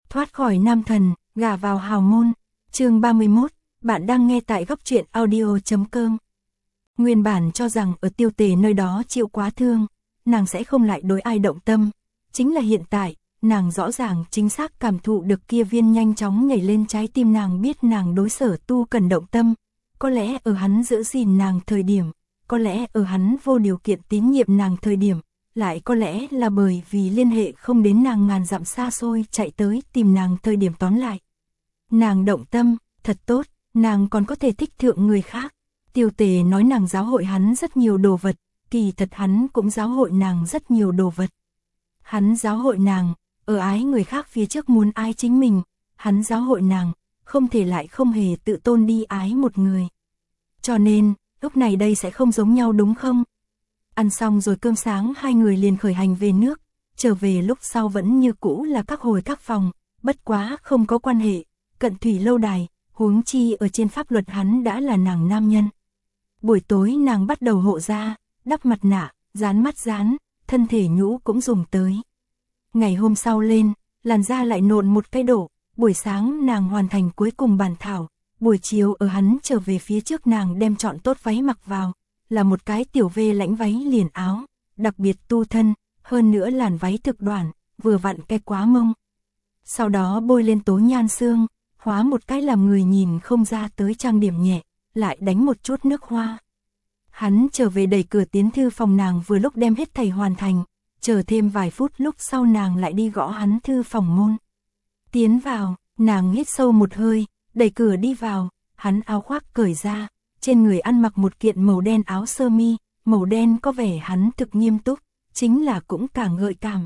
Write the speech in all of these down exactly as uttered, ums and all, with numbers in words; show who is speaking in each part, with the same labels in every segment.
Speaker 1: Thoát khỏi nam thần, gả vào hào môn. Chương ba mươi mốt, bạn đang nghe tại góc truyện audio chấm com. Nguyên bản cho rằng ở Tiêu Tề nơi đó chịu quá thương, nàng sẽ không lại đối ai động tâm. Chính là hiện tại, nàng rõ ràng chính xác cảm thụ được kia viên nhanh chóng nhảy lên trái tim nàng, biết nàng đối Sở Tu cần động tâm. Có lẽ ở hắn giữ gìn nàng thời điểm, có lẽ ở hắn vô điều kiện tín nhiệm nàng thời điểm, lại có lẽ là bởi vì liên hệ không đến nàng ngàn dặm xa xôi chạy tới tìm nàng thời điểm tóm lại. Nàng động tâm, thật tốt, nàng còn có thể thích thượng người khác. Tiêu Tề nói nàng giáo hội hắn rất nhiều đồ vật, kỳ thật hắn cũng giáo hội nàng rất nhiều đồ vật. Hắn giáo hội nàng, ở ái người khác phía trước muốn ái chính mình, hắn giáo hội nàng, không thể lại không hề tự tôn đi ái một người. Cho nên, lúc này đây sẽ không giống nhau đúng không? Ăn xong rồi cơm sáng hai người liền khởi hành về nước, trở về lúc sau vẫn như cũ là các hồi các phòng, bất quá không có quan hệ, cận thủy lâu đài, huống chi ở trên pháp luật hắn đã là nàng nam nhân. Buổi tối nàng bắt đầu hộ da, đắp mặt nạ, dán mắt dán, thân thể nhũ cũng dùng tới. Ngày hôm sau lên, làn da lại nộn một cái đổ, buổi sáng nàng hoàn thành cuối cùng bản thảo, buổi chiều ở hắn trở về phía trước nàng đem chọn tốt váy mặc vào, là một cái tiểu vê lãnh váy liền áo, đặc biệt tu thân, hơn nữa làn váy thực đoạn, vừa vặn cái quá mông. Sau đó bôi lên tố nhan xương, hóa một cái làm người nhìn không ra tới trang điểm nhẹ, lại đánh một chút nước hoa. Hắn trở về đẩy cửa tiến thư phòng, nàng vừa lúc đem hết thầy hoàn thành, chờ thêm vài phút lúc sau nàng lại đi gõ hắn thư phòng môn. Tiến vào, nàng hít sâu một hơi, đẩy cửa đi vào, hắn áo khoác cởi ra, trên người ăn mặc một kiện màu đen áo sơ mi, màu đen có vẻ hắn thực nghiêm túc, chính là cũng càng gợi cảm.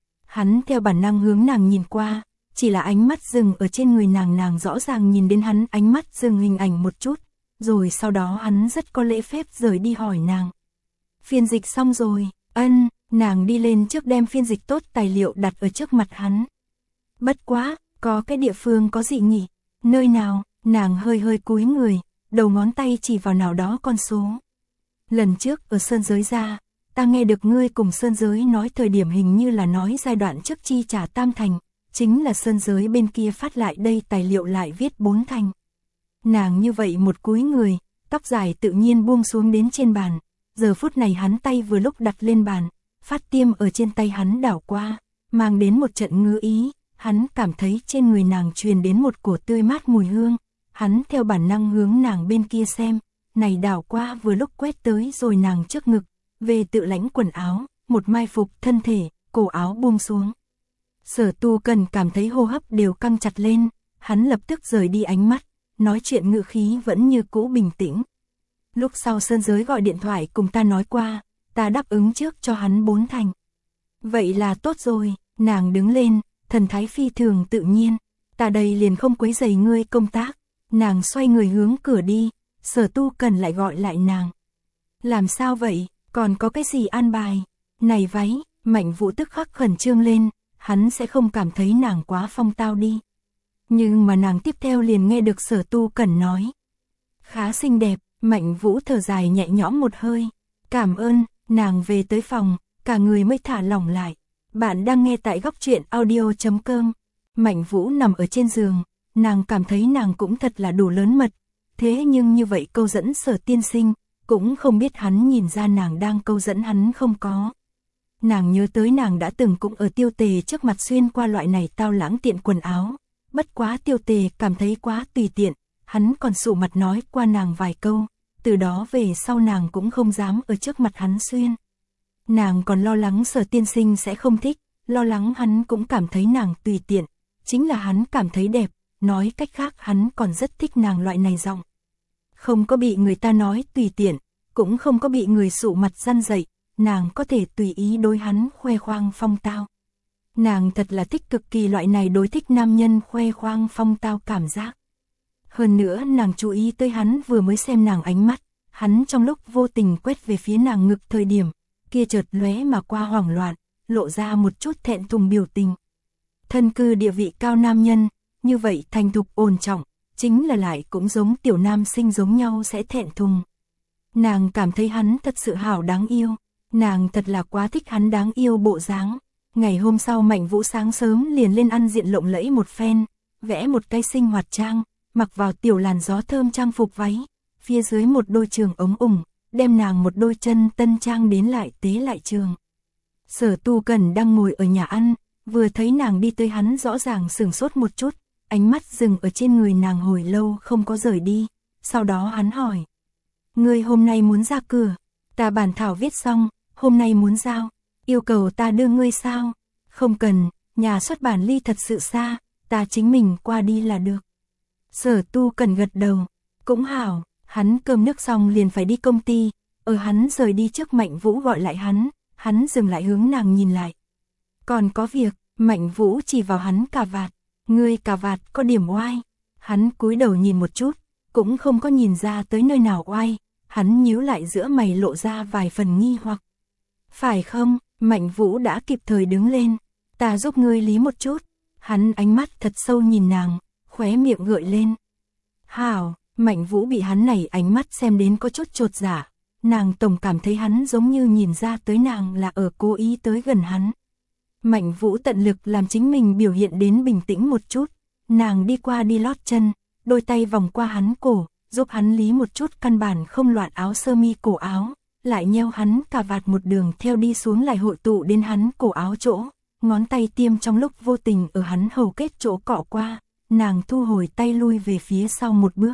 Speaker 1: Hắn theo bản năng hướng nàng nhìn qua, chỉ là ánh mắt dừng ở trên người nàng, nàng rõ ràng nhìn đến hắn ánh mắt dừng hình ảnh một chút, rồi sau đó hắn rất có lễ phép rời đi hỏi nàng. Phiên dịch xong rồi, ân, nàng đi lên trước đem phiên dịch tốt tài liệu đặt ở trước mặt hắn. Bất quá, có cái địa phương có gì nhỉ? Nơi nào? Nàng hơi hơi cúi người, đầu ngón tay chỉ vào nào đó con số. Lần trước ở Sơn Giới ra, ta nghe được ngươi cùng Sơn Giới nói thời điểm hình như là nói giai đoạn trước chi trả tam thành, chính là Sơn Giới bên kia phát lại đây tài liệu lại viết bốn thành. Nàng như vậy một cúi người, tóc dài tự nhiên buông xuống đến trên bàn, giờ phút này hắn tay vừa lúc đặt lên bàn, phát tiêm ở trên tay hắn đảo qua, mang đến một trận ngứa ý, hắn cảm thấy trên người nàng truyền đến một cổ tươi mát mùi hương, hắn theo bản năng hướng nàng bên kia xem, này đảo qua vừa lúc quét tới rồi nàng trước ngực, về tự lãnh quần áo, một mai phục thân thể, cổ áo buông xuống. Sở Tu Cần cảm thấy hô hấp đều căng chặt lên, hắn lập tức rời đi ánh mắt, nói chuyện ngữ khí vẫn như cũ bình tĩnh. Lúc sau Sơn Giới gọi điện thoại cùng ta nói qua, ta đáp ứng trước cho hắn bốn thành. Vậy là tốt rồi, nàng đứng lên, thần thái phi thường tự nhiên, ta đây liền không quấy rầy ngươi công tác. Nàng xoay người hướng cửa đi, Sở Tu Cần lại gọi lại nàng. Làm sao vậy, còn có cái gì an bài? Này váy, Mạnh Vũ tức khắc khẩn trương lên, hắn sẽ không cảm thấy nàng quá phong tao đi. Nhưng mà nàng tiếp theo liền nghe được Sở Tu Cần nói. Khá xinh đẹp, Mạnh Vũ thở dài nhẹ nhõm một hơi. Cảm ơn, nàng về tới phòng, cả người mới thả lỏng lại. Bạn đang nghe tại góc truyện audio chấm com. Mạnh Vũ nằm ở trên giường, nàng cảm thấy nàng cũng thật là đủ lớn mật. Thế nhưng như vậy câu dẫn Sở tiên sinh, cũng không biết hắn nhìn ra nàng đang câu dẫn hắn không có. Nàng nhớ tới nàng đã từng cũng ở Tiêu Tề trước mặt xuyên qua loại này tao lãng tiện quần áo. Bất quá Tiêu Tề cảm thấy quá tùy tiện, hắn còn sụ mặt nói qua nàng vài câu, từ đó về sau nàng cũng không dám ở trước mặt hắn xuyên. Nàng còn lo lắng Sở tiên sinh sẽ không thích, lo lắng hắn cũng cảm thấy nàng tùy tiện, chính là hắn cảm thấy đẹp, nói cách khác hắn còn rất thích nàng loại này giọng. Không có bị người ta nói tùy tiện, cũng không có bị người sụ mặt răn dậy, nàng có thể tùy ý đối hắn khoe khoang phong tao. Nàng thật là thích cực kỳ loại này đối thích nam nhân khoe khoang phong tao cảm giác. Hơn nữa nàng chú ý tới hắn vừa mới xem nàng ánh mắt, hắn trong lúc vô tình quét về phía nàng ngực thời điểm, kia chợt lóe mà qua hoảng loạn, lộ ra một chút thẹn thùng biểu tình. Thân cư địa vị cao nam nhân, như vậy thành thục ổn trọng, chính là lại cũng giống tiểu nam sinh giống nhau sẽ thẹn thùng. Nàng cảm thấy hắn thật sự hảo đáng yêu, nàng thật là quá thích hắn đáng yêu bộ dáng. Ngày hôm sau Mạnh Vũ sáng sớm liền lên ăn diện lộng lẫy một phen, vẽ một cái sinh hoạt trang, mặc vào tiểu làn gió thơm trang phục váy, phía dưới một đôi trường ống ủng, đem nàng một đôi chân tân trang đến lại tế lại trường. Sở Tu Cần đang ngồi ở nhà ăn, vừa thấy nàng đi tới hắn rõ ràng sửng sốt một chút, ánh mắt dừng ở trên người nàng hồi lâu không có rời đi, sau đó hắn hỏi. Ngươi hôm nay muốn ra cửa, ta bản thảo viết xong, hôm nay muốn giao, yêu cầu ta đưa ngươi sao? Không cần, nhà xuất bản ly thật sự xa, ta chính mình qua đi là được. Sở Tu Cần gật đầu, cũng hảo, hắn cơm nước xong liền phải đi công ty, ở hắn rời đi trước Mạnh Vũ gọi lại hắn, hắn dừng lại hướng nàng nhìn lại. Còn có việc, Mạnh Vũ chỉ vào hắn cà vạt, ngươi cà vạt có điểm oai. Hắn cúi đầu nhìn một chút, cũng không có nhìn ra tới nơi nào oai, hắn nhíu lại giữa mày lộ ra vài phần nghi hoặc. Phải không, Mạnh Vũ đã kịp thời đứng lên, ta giúp ngươi lý một chút. Hắn ánh mắt thật sâu nhìn nàng, khóe miệng gợi lên. Hảo, Mạnh Vũ bị hắn này ánh mắt xem đến có chút chột dạ, nàng tổng cảm thấy hắn giống như nhìn ra tới nàng là ở cố ý tới gần hắn. Mạnh Vũ tận lực làm chính mình biểu hiện đến bình tĩnh một chút, nàng đi qua đi lót chân, đôi tay vòng qua hắn cổ, giúp hắn lý một chút căn bản không loạn áo sơ mi cổ áo, lại nheo hắn cà vạt một đường theo đi xuống lại hội tụ đến hắn cổ áo chỗ, ngón tay tiêm trong lúc vô tình ở hắn hầu kết chỗ cọ qua, nàng thu hồi tay lui về phía sau một bước.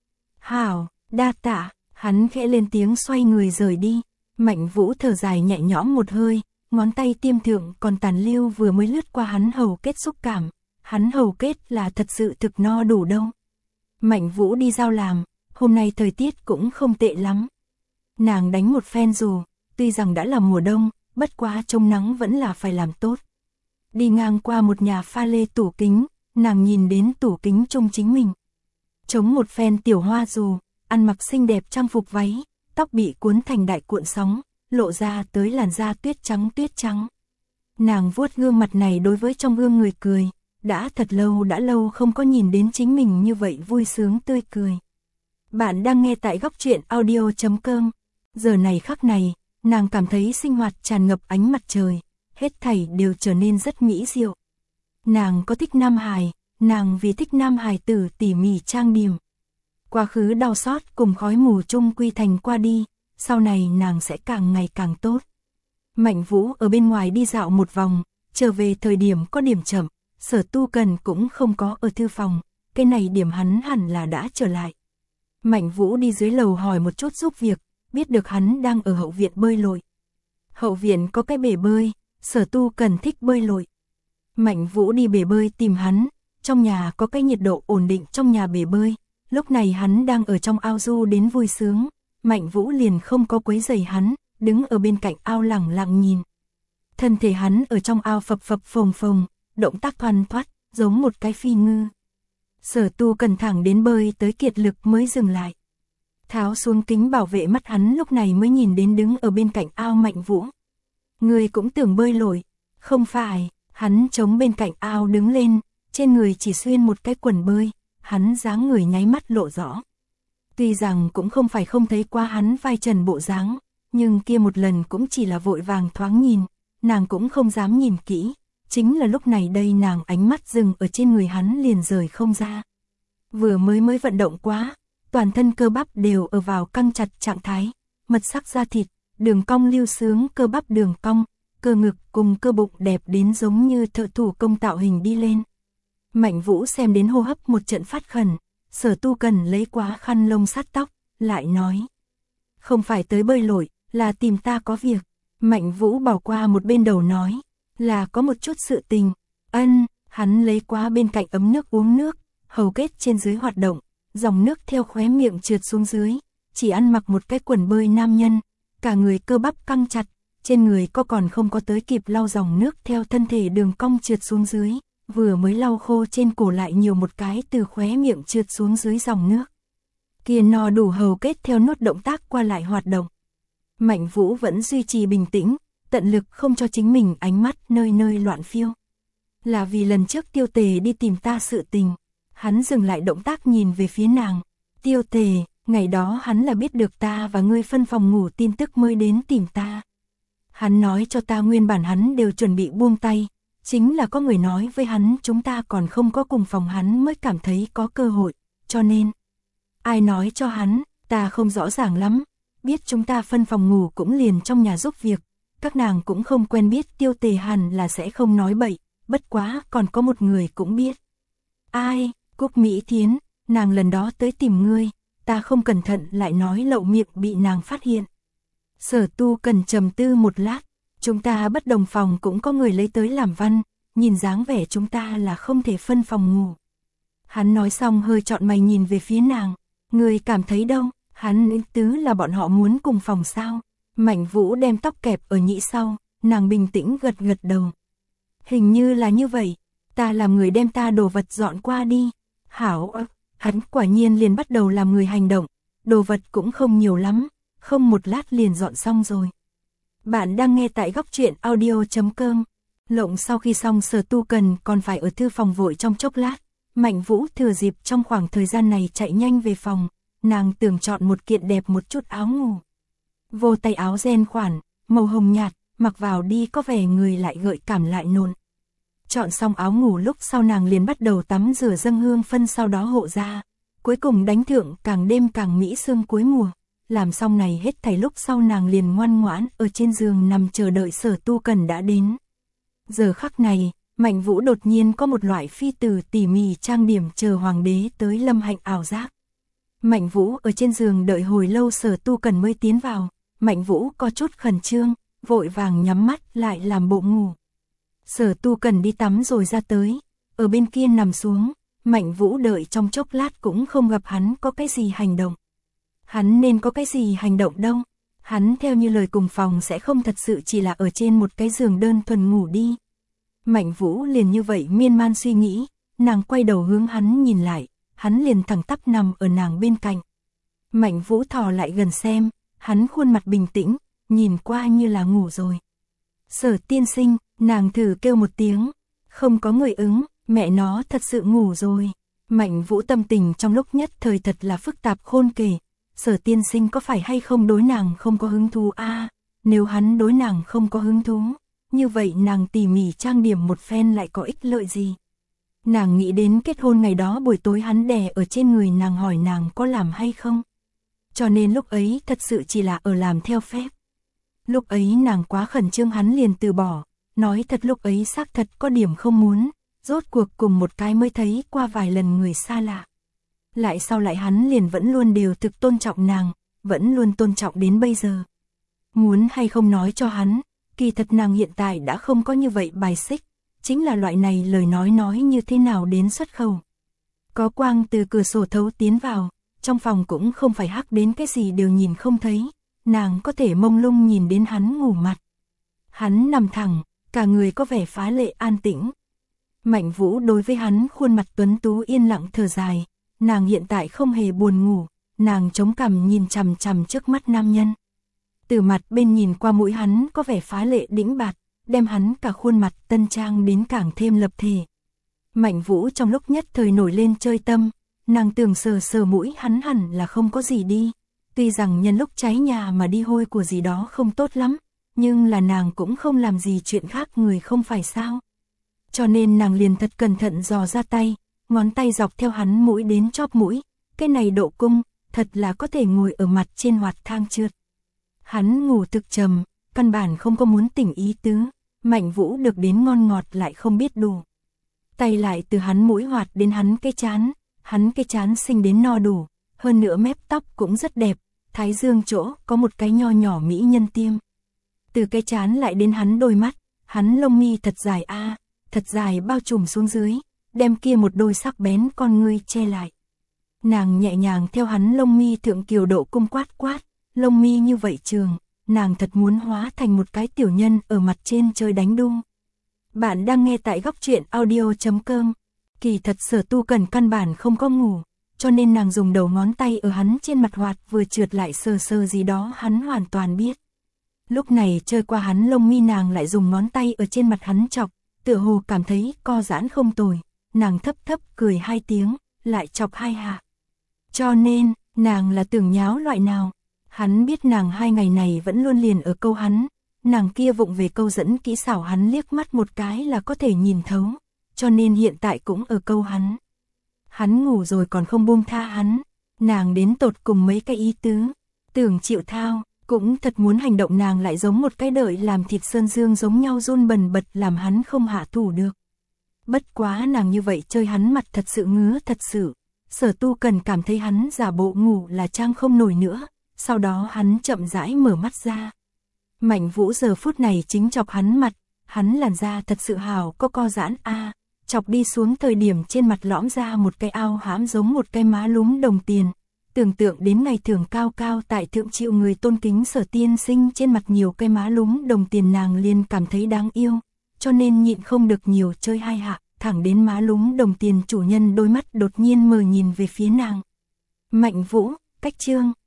Speaker 1: Hảo, đa tạ, hắn khẽ lên tiếng xoay người rời đi, Mạnh Vũ thở dài nhẹ nhõm một hơi, ngón tay tiêm thượng còn tàn lưu vừa mới lướt qua hắn hầu kết xúc cảm, hắn hầu kết là thật sự thực no đủ đâu. Mạnh Vũ đi giao làm, hôm nay thời tiết cũng không tệ lắm. Nàng đánh một phen dù, tuy rằng đã là mùa đông, bất quá trông nắng vẫn là phải làm tốt. Đi ngang qua một nhà pha lê tủ kính, nàng nhìn đến tủ kính trông chính mình. Chống một phen tiểu hoa dù, ăn mặc xinh đẹp trang phục váy, tóc bị cuốn thành đại cuộn sóng, lộ ra tới làn da tuyết trắng tuyết trắng. Nàng vuốt gương mặt này đối với trong gương người cười, đã thật lâu đã lâu không có nhìn đến chính mình như vậy vui sướng tươi cười. Bạn đang nghe tại góc truyện audio chấm com. Giờ này khắc này, nàng cảm thấy sinh hoạt tràn ngập ánh mặt trời, hết thảy đều trở nên rất mỹ diệu. Nàng có thích nam hài, nàng vì thích nam hài tử tỉ mỉ trang điểm. Quá khứ đau xót cùng khói mù chung quy thành qua đi, sau này nàng sẽ càng ngày càng tốt. Mạnh Vũ ở bên ngoài đi dạo một vòng, trở về thời điểm có điểm chậm, Sở Tu Cần cũng không có ở thư phòng, cái này điểm hắn hẳn là đã trở lại. Mạnh Vũ đi dưới lầu hỏi một chút giúp việc, biết được hắn đang ở hậu viện bơi lội. Hậu viện có cái bể bơi, Sở Tu Cần thích bơi lội. Mạnh Vũ đi bể bơi tìm hắn, trong nhà có cái nhiệt độ ổn định trong nhà bể bơi, lúc này hắn đang ở trong ao du đến vui sướng, Mạnh Vũ liền không có quấy rầy hắn, đứng ở bên cạnh ao lẳng lặng nhìn. Thân thể hắn ở trong ao phập phập phồng phồng, động tác thoăn thoắt, giống một cái phi ngư. Sở Tu Cần thẳng đến bơi tới kiệt lực mới dừng lại. Tháo xuống kính bảo vệ mắt hắn lúc này mới nhìn đến đứng ở bên cạnh ao Mạnh Vũ. Người cũng tưởng bơi lội, không phải, hắn chống bên cạnh ao đứng lên, trên người chỉ xuyên một cái quần bơi, hắn dáng người nháy mắt lộ rõ. Tuy rằng cũng không phải không thấy qua hắn vai trần bộ dáng, nhưng kia một lần cũng chỉ là vội vàng thoáng nhìn, nàng cũng không dám nhìn kỹ, chính là lúc này đây nàng ánh mắt dừng ở trên người hắn liền rời không ra. Vừa mới mới vận động quá, toàn thân cơ bắp đều ở vào căng chặt trạng thái, mật sắc da thịt, đường cong lưu sướng cơ bắp đường cong, cơ ngực cùng cơ bụng đẹp đến giống như thợ thủ công tạo hình đi lên. Mạnh Vũ xem đến hô hấp một trận phát khẩn, Sở Tu Cần lấy quá khăn lông sát tóc, lại nói. Không phải tới bơi lội, là tìm ta có việc. Mạnh Vũ bỏ qua một bên đầu nói, là có một chút sự tình. Ân, hắn lấy quá bên cạnh ấm nước uống nước, hầu kết trên dưới hoạt động, dòng nước theo khóe miệng trượt xuống dưới, chỉ ăn mặc một cái quần bơi nam nhân, cả người cơ bắp căng chặt, trên người có còn không có tới kịp lau dòng nước theo thân thể đường cong trượt xuống dưới, vừa mới lau khô trên cổ lại nhiều một cái từ khóe miệng trượt xuống dưới dòng nước. Kia no đủ hầu kết theo nốt động tác qua lại hoạt động. Mạnh Vũ vẫn duy trì bình tĩnh, tận lực không cho chính mình ánh mắt nơi nơi loạn phiêu. Là vì lần trước Tiêu Tề đi tìm ta sự tình, hắn dừng lại động tác nhìn về phía nàng. Tiêu Tề, ngày đó hắn là biết được ta và ngươi phân phòng ngủ tin tức mới đến tìm ta. Hắn nói cho ta nguyên bản hắn đều chuẩn bị buông tay, chính là có người nói với hắn chúng ta còn không có cùng phòng hắn mới cảm thấy có cơ hội, cho nên. Ai nói cho hắn, ta không rõ ràng lắm, biết chúng ta phân phòng ngủ cũng liền trong nhà giúp việc, các nàng cũng không quen biết Tiêu Tề hẳn là sẽ không nói bậy, bất quá còn có một người cũng biết. Ai, Cúc Mỹ Thiến, nàng lần đó tới tìm ngươi, ta không cẩn thận lại nói lậu miệng bị nàng phát hiện. Sở Tu Cần trầm tư một lát, chúng ta bất đồng phòng cũng có người lấy tới làm văn, nhìn dáng vẻ chúng ta là không thể phân phòng ngủ. Hắn nói xong hơi trọn mày nhìn về phía nàng, ngươi cảm thấy đâu, hắn ý tứ là bọn họ muốn cùng phòng sao. Mạnh Vũ đem tóc kẹp ở nhĩ sau, nàng bình tĩnh gật gật đầu. Hình như là như vậy, ta làm người đem ta đồ vật dọn qua đi. Hảo, hắn quả nhiên liền bắt đầu làm người hành động, đồ vật cũng không nhiều lắm, không một lát liền dọn xong rồi. Bạn đang nghe tại góc truyện audio chấm com. Lộng sau khi xong Sở Tu Cần còn phải ở thư phòng vội trong chốc lát, Mạnh Vũ thừa dịp trong khoảng thời gian này chạy nhanh về phòng, nàng tưởng chọn một kiện đẹp một chút áo ngủ. Vô tay áo ren khoản, màu hồng nhạt, mặc vào đi có vẻ người lại gợi cảm lại nộn. Chọn xong áo ngủ lúc sau nàng liền bắt đầu tắm rửa dâng hương phân sau đó hộ ra, cuối cùng đánh thượng càng đêm càng mỹ sương cuối mùa. Làm xong này hết thảy lúc sau nàng liền ngoan ngoãn ở trên giường nằm chờ đợi Sở Tu Cần đã đến. Giờ khắc này, Mạnh Vũ đột nhiên có một loại phi tử tỉ mỉ trang điểm chờ hoàng đế tới lâm hạnh ảo giác. Mạnh Vũ ở trên giường đợi hồi lâu Sở Tu Cần mới tiến vào, Mạnh Vũ có chút khẩn trương, vội vàng nhắm mắt lại làm bộ ngủ. Sở Tu Cần đi tắm rồi ra tới, ở bên kia nằm xuống, Mạnh Vũ đợi trong chốc lát cũng không gặp hắn có cái gì hành động. Hắn nên có cái gì hành động đâu, hắn theo như lời cùng phòng sẽ không thật sự chỉ là ở trên một cái giường đơn thuần ngủ đi. Mạnh Vũ liền như vậy miên man suy nghĩ, nàng quay đầu hướng hắn nhìn lại, hắn liền thẳng tắp nằm ở nàng bên cạnh. Mạnh Vũ thò lại gần xem, hắn khuôn mặt bình tĩnh, nhìn qua như là ngủ rồi. Sở tiên sinh, nàng thử kêu một tiếng, không có người ứng, mẹ nó thật sự ngủ rồi. Mạnh Vũ tâm tình trong lúc nhất thời thật là phức tạp khôn kể. Sở tiên sinh có phải hay không đối nàng không có hứng thú a? À, nếu hắn đối nàng không có hứng thú, như vậy nàng tỉ mỉ trang điểm một phen lại có ích lợi gì? Nàng nghĩ đến kết hôn ngày đó buổi tối hắn đè ở trên người nàng hỏi nàng có làm hay không? Cho nên lúc ấy thật sự chỉ là ở làm theo phép. Lúc ấy nàng quá khẩn trương hắn liền từ bỏ, nói thật lúc ấy xác thật có điểm không muốn, rốt cuộc cùng một cái mới thấy qua vài lần người xa lạ. Lại sau lại hắn liền vẫn luôn đều thực tôn trọng nàng, vẫn luôn tôn trọng đến bây giờ. Muốn hay không nói cho hắn, kỳ thật nàng hiện tại đã không có như vậy bài xích, chính là loại này lời nói nói như thế nào đến xuất khẩu. Có quang từ cửa sổ thấu tiến vào, trong phòng cũng không phải hắc đến cái gì đều nhìn không thấy, nàng có thể mông lung nhìn đến hắn ngủ mặt. Hắn nằm thẳng, cả người có vẻ phá lệ an tĩnh. Mạnh Vũ đối với hắn khuôn mặt tuấn tú yên lặng thở dài, nàng hiện tại không hề buồn ngủ, nàng chống cằm nhìn chằm chằm trước mắt nam nhân. Từ mặt bên nhìn qua mũi hắn có vẻ phá lệ đĩnh bạt, đem hắn cả khuôn mặt tân trang đến càng thêm lập thể. Mạnh Vũ trong lúc nhất thời nổi lên chơi tâm, nàng tưởng sờ sờ mũi hắn hẳn là không có gì đi, tuy rằng nhân lúc cháy nhà mà đi hôi của gì đó không tốt lắm, nhưng là nàng cũng không làm gì chuyện khác người không phải sao. Cho nên nàng liền thật cẩn thận dò ra tay, ngón tay dọc theo hắn mũi đến chóp mũi, cái này độ cung, thật là có thể ngồi ở mặt trên hoạt thang trượt. Hắn ngủ thực trầm, căn bản không có muốn tỉnh ý tứ, Mạnh Vũ được đến ngon ngọt lại không biết đủ. Tay lại từ hắn mũi hoạt đến hắn cái chán, hắn cái chán xinh đến no đủ, hơn nữa mép tóc cũng rất đẹp, thái dương chỗ có một cái nho nhỏ mỹ nhân tiêm. Từ cái chán lại đến hắn đôi mắt, hắn lông mi thật dài a, thật dài bao trùm xuống dưới, đem kia một đôi sắc bén con ngươi che lại. Nàng nhẹ nhàng theo hắn lông mi thượng kiều độ cung quát quát, lông mi như vậy trường, nàng thật muốn hóa thành một cái tiểu nhân ở mặt trên chơi đánh đu. Bạn đang nghe tại góc truyện audio chấm com. Kỳ thật Sở Tu Cần căn bản không có ngủ, cho nên nàng dùng đầu ngón tay ở hắn trên mặt hoạt vừa trượt lại sờ sờ gì đó hắn hoàn toàn biết. Lúc này chơi qua hắn lông mi nàng lại dùng ngón tay ở trên mặt hắn chọc, tựa hồ cảm thấy co giãn không tồi, nàng thấp thấp cười hai tiếng, lại chọc hai hạ. Cho nên, nàng là tưởng nháo loại nào, hắn biết nàng hai ngày này vẫn luôn liền ở câu hắn, nàng kia vụng về câu dẫn kỹ xảo hắn liếc mắt một cái là có thể nhìn thấu, cho nên hiện tại cũng ở câu hắn. Hắn ngủ rồi còn không buông tha hắn, nàng đến tột cùng mấy cái ý tứ, tưởng chịu thao, cũng thật muốn hành động nàng lại giống một cái đợi làm thịt sơn dương giống nhau run bần bật làm hắn không hạ thủ được. Bất quá nàng như vậy chơi hắn mặt thật sự ngứa thật sự, Sở Tu Cần cảm thấy hắn giả bộ ngủ là trang không nổi nữa, sau đó hắn chậm rãi mở mắt ra. Mạnh Vũ giờ phút này chính chọc hắn mặt, hắn làn da thật sự hào có co giãn a, à, chọc đi xuống thời điểm trên mặt lõm ra một cái ao hãm giống một cái má lúm đồng tiền. Tưởng tượng đến ngày thường cao cao tại thượng chịu người tôn kính Sở tiên sinh trên mặt nhiều cái má lúm đồng tiền nàng liền cảm thấy đáng yêu, cho nên nhịn không được nhiều chơi hai hạ, thẳng đến má lúm đồng tiền chủ nhân đôi mắt đột nhiên mờ nhìn về phía nàng. Mạnh Vũ, cách chương